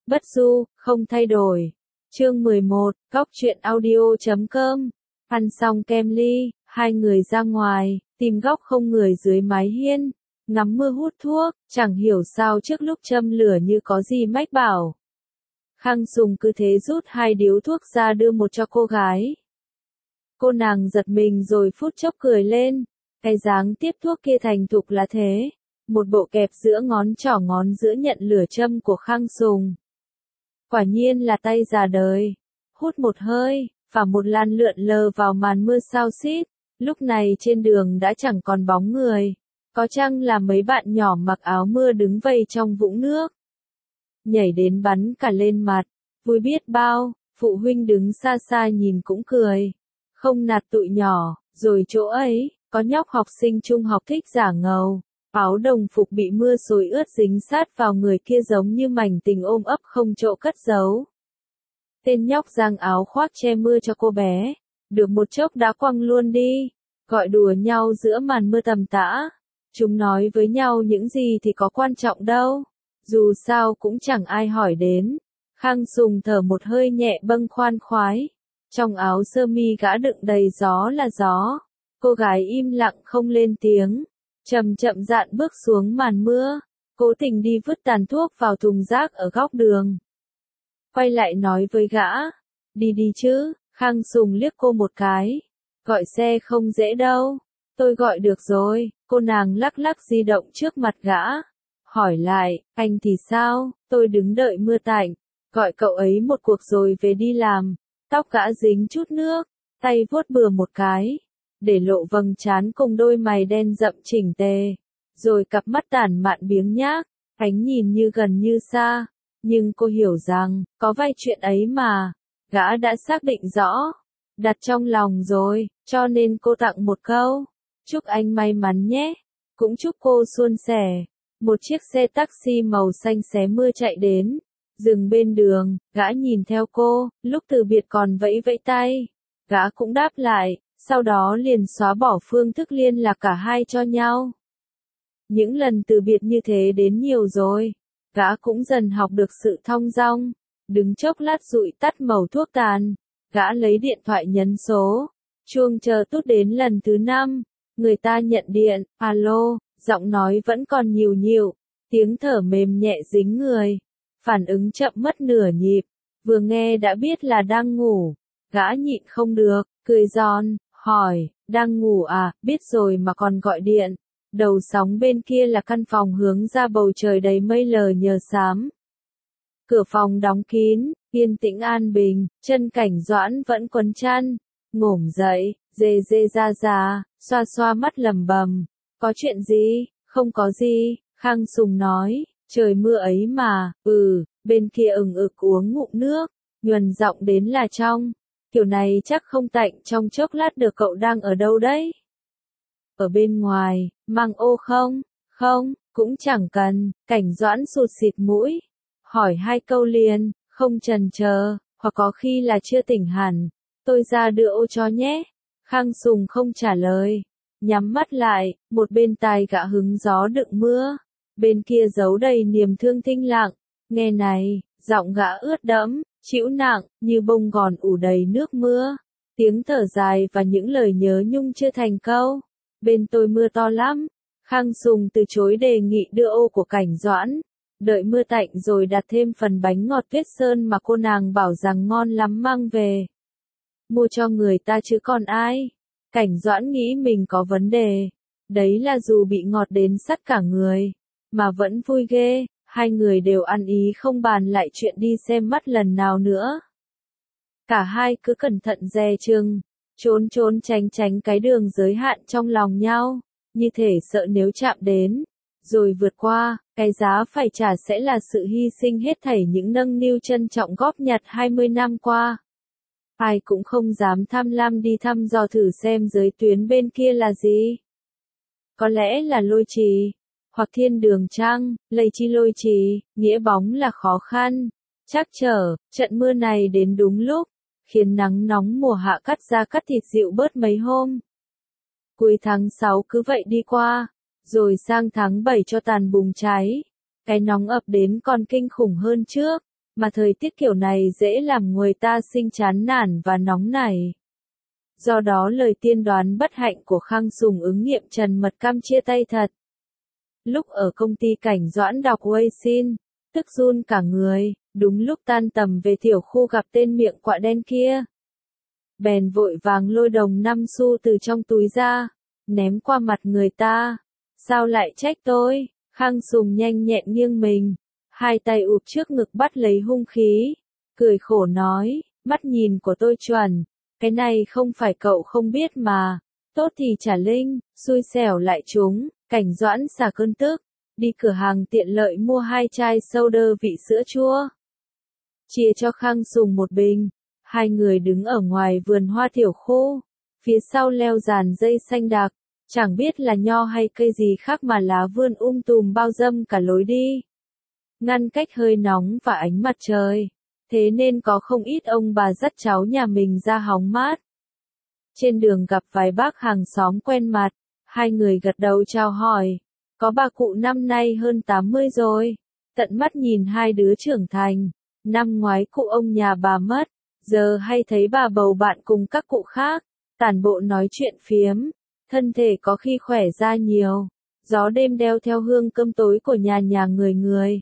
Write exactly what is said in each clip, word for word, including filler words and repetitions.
Bất du, không thay đổi. Chương mười một, Góc truyện audio chấm com. Ăn xong kem ly, hai người ra ngoài, tìm góc không người dưới mái hiên, ngắm mưa hút thuốc, chẳng hiểu sao trước lúc châm lửa như có gì mách bảo. Khang Sùng cứ thế rút hai điếu thuốc ra đưa một cho cô gái. Cô nàng giật mình rồi phút chốc cười lên, cái dáng tiếp thuốc kia thành thục là thế, một bộ kẹp giữa ngón trỏ ngón giữa nhận lửa châm của Khang Sùng. Quả nhiên là tay già đời. Hút một hơi, phả một làn lượn lờ vào màn mưa xao xít, lúc này trên đường đã chẳng còn bóng người, có chăng là mấy bạn nhỏ mặc áo mưa đứng vây trong vũng nước. Nhảy đến bắn cả lên mặt, vui biết bao, phụ huynh đứng xa xa nhìn cũng cười. Không nạt tụi nhỏ, rồi chỗ ấy, có nhóc học sinh trung học thích giả ngầu, áo đồng phục bị mưa xối ướt dính sát vào người kia giống như mảnh tình ôm ấp không chỗ cất giấu. Tên nhóc giang áo khoác che mưa cho cô bé, được một chốc đã quăng luôn đi, gọi đùa nhau giữa màn mưa tầm tã. Chúng nói với nhau những gì thì có quan trọng đâu, dù sao cũng chẳng ai hỏi đến. Khang Sùng thở một hơi nhẹ bâng khoan khoái, trong áo sơ mi gã đựng đầy gió là gió. Cô gái im lặng không lên tiếng, chậm chậm dạn bước xuống màn mưa, cố tình đi vứt tàn thuốc vào thùng rác ở góc đường. Quay lại nói với gã, đi đi chứ. Khang Sùng liếc cô một cái, gọi xe không dễ đâu, tôi gọi được rồi. Cô nàng lắc lắc di động trước mặt gã, hỏi lại, anh thì sao? Tôi đứng đợi mưa tạnh, gọi cậu ấy một cuộc rồi về đi làm. Tóc gã dính chút nước, tay vuốt bừa một cái, để lộ vầng trán cùng đôi mày đen rậm chỉnh tề, rồi cặp mắt tản mạn biếng nhác, ánh nhìn như gần như xa. Nhưng cô hiểu rằng, có vài chuyện ấy mà, gã đã xác định rõ, đặt trong lòng rồi, cho nên cô tặng một câu, chúc anh may mắn nhé, cũng chúc cô suôn sẻ. Một chiếc xe taxi màu xanh xé mưa chạy đến, dừng bên đường, gã nhìn theo cô, lúc từ biệt còn vẫy vẫy tay, gã cũng đáp lại, sau đó liền xóa bỏ phương thức liên lạc cả hai cho nhau. Những lần từ biệt như thế đến nhiều rồi, gã cũng dần học được sự thong dong, đứng chốc lát dụi tắt mẩu thuốc tàn, gã lấy điện thoại nhấn số, chuông chờ tút đến lần thứ năm, người ta nhận điện, alo, giọng nói vẫn còn nhiều nhiều, tiếng thở mềm nhẹ dính người, phản ứng chậm mất nửa nhịp, vừa nghe đã biết là đang ngủ, gã nhịn không được, cười giòn, hỏi, đang ngủ à, biết rồi mà còn gọi điện. Đầu sóng bên kia là căn phòng hướng ra bầu trời đầy mây lờ nhờ xám. Cửa phòng đóng kín, yên tĩnh an bình, chân Cảnh Doãn vẫn quấn chăn, ngổm dậy, dê dê ra ra, xoa xoa mắt lầm bầm. Có chuyện gì? Không có gì, Khang Sùng nói, trời mưa ấy mà, ừ, bên kia ừng ực uống ngụm nước, nhuần giọng đến là trong, kiểu này chắc không tạnh trong chốc lát được. Cậu đang ở đâu đấy? Ở bên ngoài, mang ô không? Không, cũng chẳng cần. Cảnh Doãn sụt xịt mũi, hỏi hai câu liền, không chần chờ, hoặc có khi là chưa tỉnh hẳn, tôi ra đưa ô cho nhé. Khang Sùng không trả lời, nhắm mắt lại, một bên tai gã hứng gió đựng mưa, bên kia giấu đầy niềm thương thinh lặng. Nghe này, giọng gã ướt đẫm, trĩu nặng, như bông gòn ủ đầy nước mưa, tiếng thở dài và những lời nhớ nhung chưa thành câu. Bên tôi mưa to lắm. Khang Sùng từ chối đề nghị đưa ô của Cảnh Doãn, đợi mưa tạnh rồi đặt thêm phần bánh ngọt Tuyết Sơn mà cô nàng bảo rằng ngon lắm mang về. Mua cho người ta chứ còn ai. Cảnh Doãn nghĩ mình có vấn đề, đấy là dù bị ngọt đến sắt cả người, mà vẫn vui ghê. Hai người đều ăn ý không bàn lại chuyện đi xem mắt lần nào nữa. Cả hai cứ cẩn thận dè chừng, trốn trốn tránh tránh cái đường giới hạn trong lòng nhau, như thể sợ nếu chạm đến, rồi vượt qua, cái giá phải trả sẽ là sự hy sinh hết thảy những nâng niu trân trọng góp nhặt hai mươi năm qua. Ai cũng không dám tham lam đi thăm dò thử xem giới tuyến bên kia là gì. Có lẽ là Lôi Trì, hoặc Thiên Đường Trăng, lây chi Lôi Trì, nghĩa bóng là khó khăn, trắc trở. Trận mưa này đến đúng lúc, khiến nắng nóng mùa hạ cắt da cắt thịt dịu bớt mấy hôm. Cuối tháng sáu cứ vậy đi qua, rồi sang tháng bảy cho tàn bùng cháy. Cái nóng ập đến còn kinh khủng hơn trước, mà thời tiết kiểu này dễ làm người ta sinh chán nản và nóng nảy. Do đó lời tiên đoán bất hạnh của Khang Sùng ứng nghiệm, Trần Mật Cam chia tay thật. Lúc ở công ty Cảnh Doãn đọc Wei Xin, tức run cả người, đúng lúc tan tầm về tiểu khu gặp tên miệng quạ đen kia. Bèn vội vàng lôi đồng năm xu từ trong túi ra, ném qua mặt người ta. Sao lại trách tôi? Khang Sùng nhanh nhẹn nghiêng mình, hai tay ụp trước ngực bắt lấy hung khí, cười khổ nói, mắt nhìn của tôi chuẩn, cái này không phải cậu không biết mà, tốt thì trả linh, xui xẻo lại chúng. Cảnh Doãn xả cơn tức, đi cửa hàng tiện lợi mua hai chai soda vị sữa chua, chia cho Khang Sùng một bình. Hai người đứng ở ngoài vườn hoa tiểu khu, phía sau leo dàn dây xanh đặc, chẳng biết là nho hay cây gì khác mà lá vươn um tùm bao râm cả lối đi, ngăn cách hơi nóng và ánh mặt trời, thế nên có không ít ông bà dắt cháu nhà mình ra hóng mát. Trên đường gặp vài bác hàng xóm quen mặt, hai người gật đầu chào hỏi, có bà cụ năm nay hơn tám mươi rồi, tận mắt nhìn hai đứa trưởng thành, năm ngoái cụ ông nhà bà mất, giờ hay thấy bà bầu bạn cùng các cụ khác, tản bộ nói chuyện phiếm, thân thể có khi khỏe ra nhiều, gió đêm đeo theo hương cơm tối của nhà nhà người người.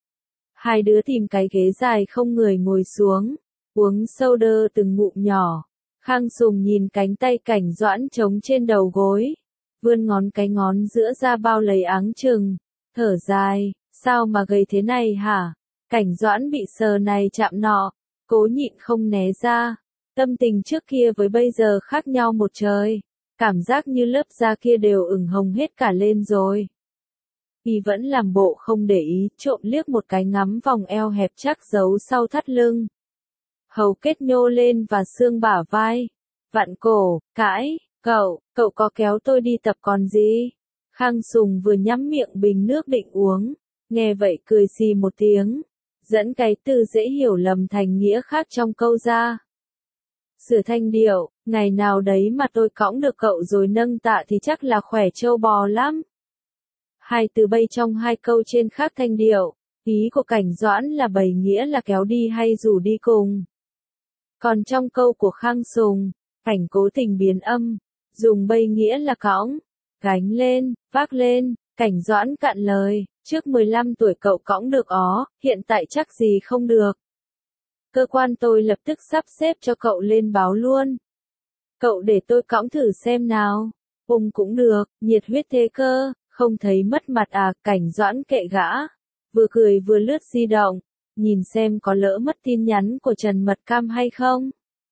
Hai đứa tìm cái ghế dài không người ngồi xuống, uống soda từng ngụm nhỏ. Khang Sùng nhìn cánh tay Cảnh Doãn trống trên đầu gối, vươn ngón cái ngón giữa ra bao lấy áng chừng, thở dài, sao mà gầy thế này hả? Cảnh Doãn bị sờ này chạm nọ, cố nhịn không né ra, tâm tình trước kia với bây giờ khác nhau một trời, cảm giác như lớp da kia đều ửng hồng hết cả lên rồi. Y vẫn làm bộ không để ý, trộm liếc một cái ngắm vòng eo hẹp chắc giấu sau thắt lưng. Hầu kết nhô lên và xương bả vai, vặn cổ, cãi, cậu, cậu có kéo tôi đi tập còn gì? Khang Sùng vừa nhắm miệng bình nước định uống, nghe vậy cười xì một tiếng, dẫn cái từ dễ hiểu lầm thành nghĩa khác trong câu ra. Sửa thanh điệu, ngày nào đấy mà tôi cõng được cậu rồi nâng tạ thì chắc là khỏe trâu bò lắm. Hai từ bay trong hai câu trên khác thanh điệu, ý của Cảnh Doãn là bày nghĩa là kéo đi hay rủ đi cùng. Còn trong câu của Khang Sùng, Cảnh cố tình biến âm, dùng bày nghĩa là cõng, gánh lên, vác lên. Cảnh Doãn cạn lời, trước mười lăm tuổi cậu cõng được ó, hiện tại chắc gì không được. Cơ quan tôi lập tức sắp xếp cho cậu lên báo luôn. Cậu để tôi cõng thử xem nào. Ung cũng được, nhiệt huyết thế cơ, không thấy mất mặt à? Cảnh Doãn kệ gã, vừa cười vừa lướt di động, nhìn xem có lỡ mất tin nhắn của Trần Mật Cam hay không.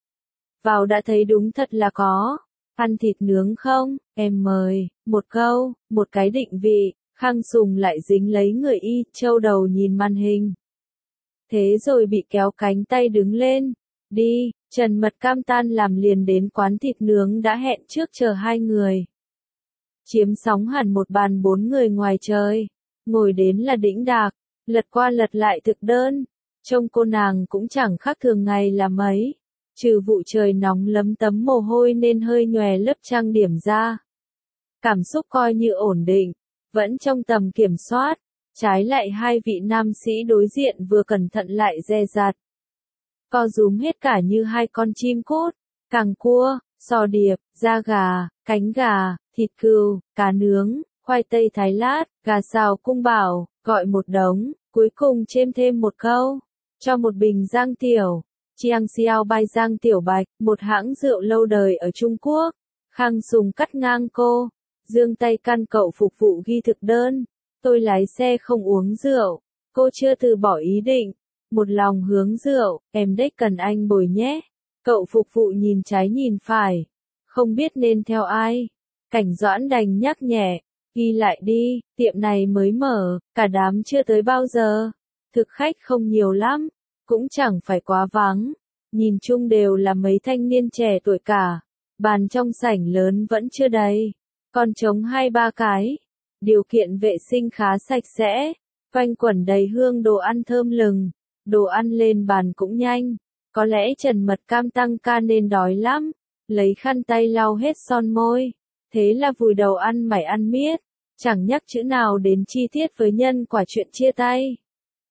Vào đã thấy đúng thật là có. Ăn thịt nướng không? Em mời, một câu, một cái định vị. Khang Sùng lại dính lấy người y, trâu đầu nhìn màn hình. Thế rồi bị kéo cánh tay đứng lên. Đi, Trần Mật Cam tan làm liền đến quán thịt nướng đã hẹn trước chờ hai người. Chiếm sóng hẳn một bàn bốn người ngoài trời. Ngồi đến là đĩnh đạc, lật qua lật lại thực đơn. Trông cô nàng cũng chẳng khác thường ngày là mấy. Trừ vụ trời nóng lấm tấm mồ hôi nên hơi nhòe lớp trang điểm ra. Cảm xúc coi như ổn định, vẫn trong tầm kiểm soát. Trái lại hai vị nam sĩ đối diện vừa cẩn thận lại dè dặt. Co rúm hết cả như hai con chim cút, càng cua, sò điệp, da gà, cánh gà, thịt cừu, cá nướng, khoai tây thái lát, gà xào cung bảo, gọi một đống, cuối cùng chêm thêm một câu, cho một bình giang tiểu. Chiang Xiao Bai Giang Tiểu Bạch, một hãng rượu lâu đời ở Trung Quốc. Khang Sùng cắt ngang cô, giương tay căn cậu phục vụ ghi thực đơn. Tôi lái xe không uống rượu. Cô chưa từ bỏ ý định. Một lòng hướng rượu, em đếch cần anh bồi nhé. Cậu phục vụ nhìn trái nhìn phải. Không biết nên theo ai. Cảnh Doãn đành nhắc nhẹ. Ghi lại đi, tiệm này mới mở, cả đám chưa tới bao giờ. Thực khách không nhiều lắm. Cũng chẳng phải quá vắng, nhìn chung đều là mấy thanh niên trẻ tuổi cả, bàn trong sảnh lớn vẫn chưa đầy, còn trống hai ba cái, điều kiện vệ sinh khá sạch sẽ, quanh quẩn đầy hương đồ ăn thơm lừng, đồ ăn lên bàn cũng nhanh, có lẽ Trần Mật Cam tăng ca nên đói lắm, lấy khăn tay lau hết son môi, thế là vùi đầu ăn mải ăn miết, chẳng nhắc chữ nào đến chi tiết với nhân quả chuyện chia tay.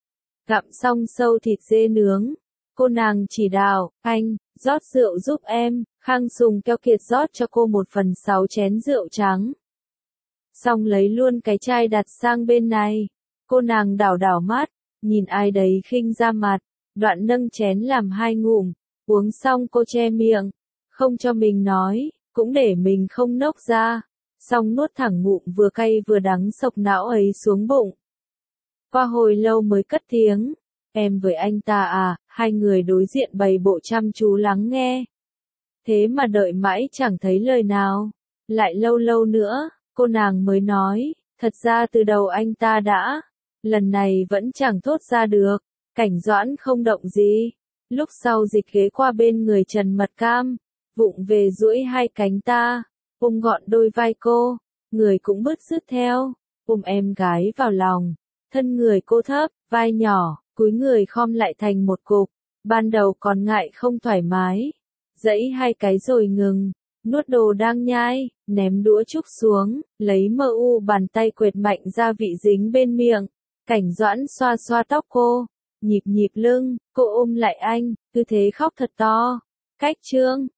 Gặm xong sâu thịt dê nướng, cô nàng chỉ đạo, anh, rót rượu giúp em, Khang Sùng keo kiệt rót cho cô một phần sáu chén rượu trắng. Xong lấy luôn cái chai đặt sang bên này, cô nàng đảo đảo mắt, nhìn ai đấy khinh ra mặt, đoạn nâng chén làm hai ngụm, uống xong cô che miệng, không cho mình nói, cũng để mình không nốc ra, xong nuốt thẳng ngụm vừa cay vừa đắng sộc não ấy xuống bụng. Qua hồi lâu mới cất tiếng, em với anh ta à, hai người đối diện bày bộ chăm chú lắng nghe. Thế mà đợi mãi chẳng thấy lời nào, lại lâu lâu nữa, cô nàng mới nói, thật ra từ đầu anh ta đã, lần này vẫn chẳng thốt ra được, Cảnh Doãn không động gì. Lúc sau dịch ghế qua bên người Trần Mật Cam, vụng về duỗi hai cánh ta, ôm gọn đôi vai cô, người cũng bứt rứt theo, ôm em gái vào lòng, thân người cô thấp, vai nhỏ, cúi người khom lại thành một cục, ban đầu còn ngại không thoải mái, dãy hai cái rồi ngừng, nuốt đồ đang nhai, ném đũa trúc xuống, lấy mơ u bàn tay quệt mạnh ra vị dính bên miệng, Cảnh Doãn xoa xoa tóc cô, nhịp nhịp lưng, cô ôm lại anh, tư thế khóc thật to, cách chương.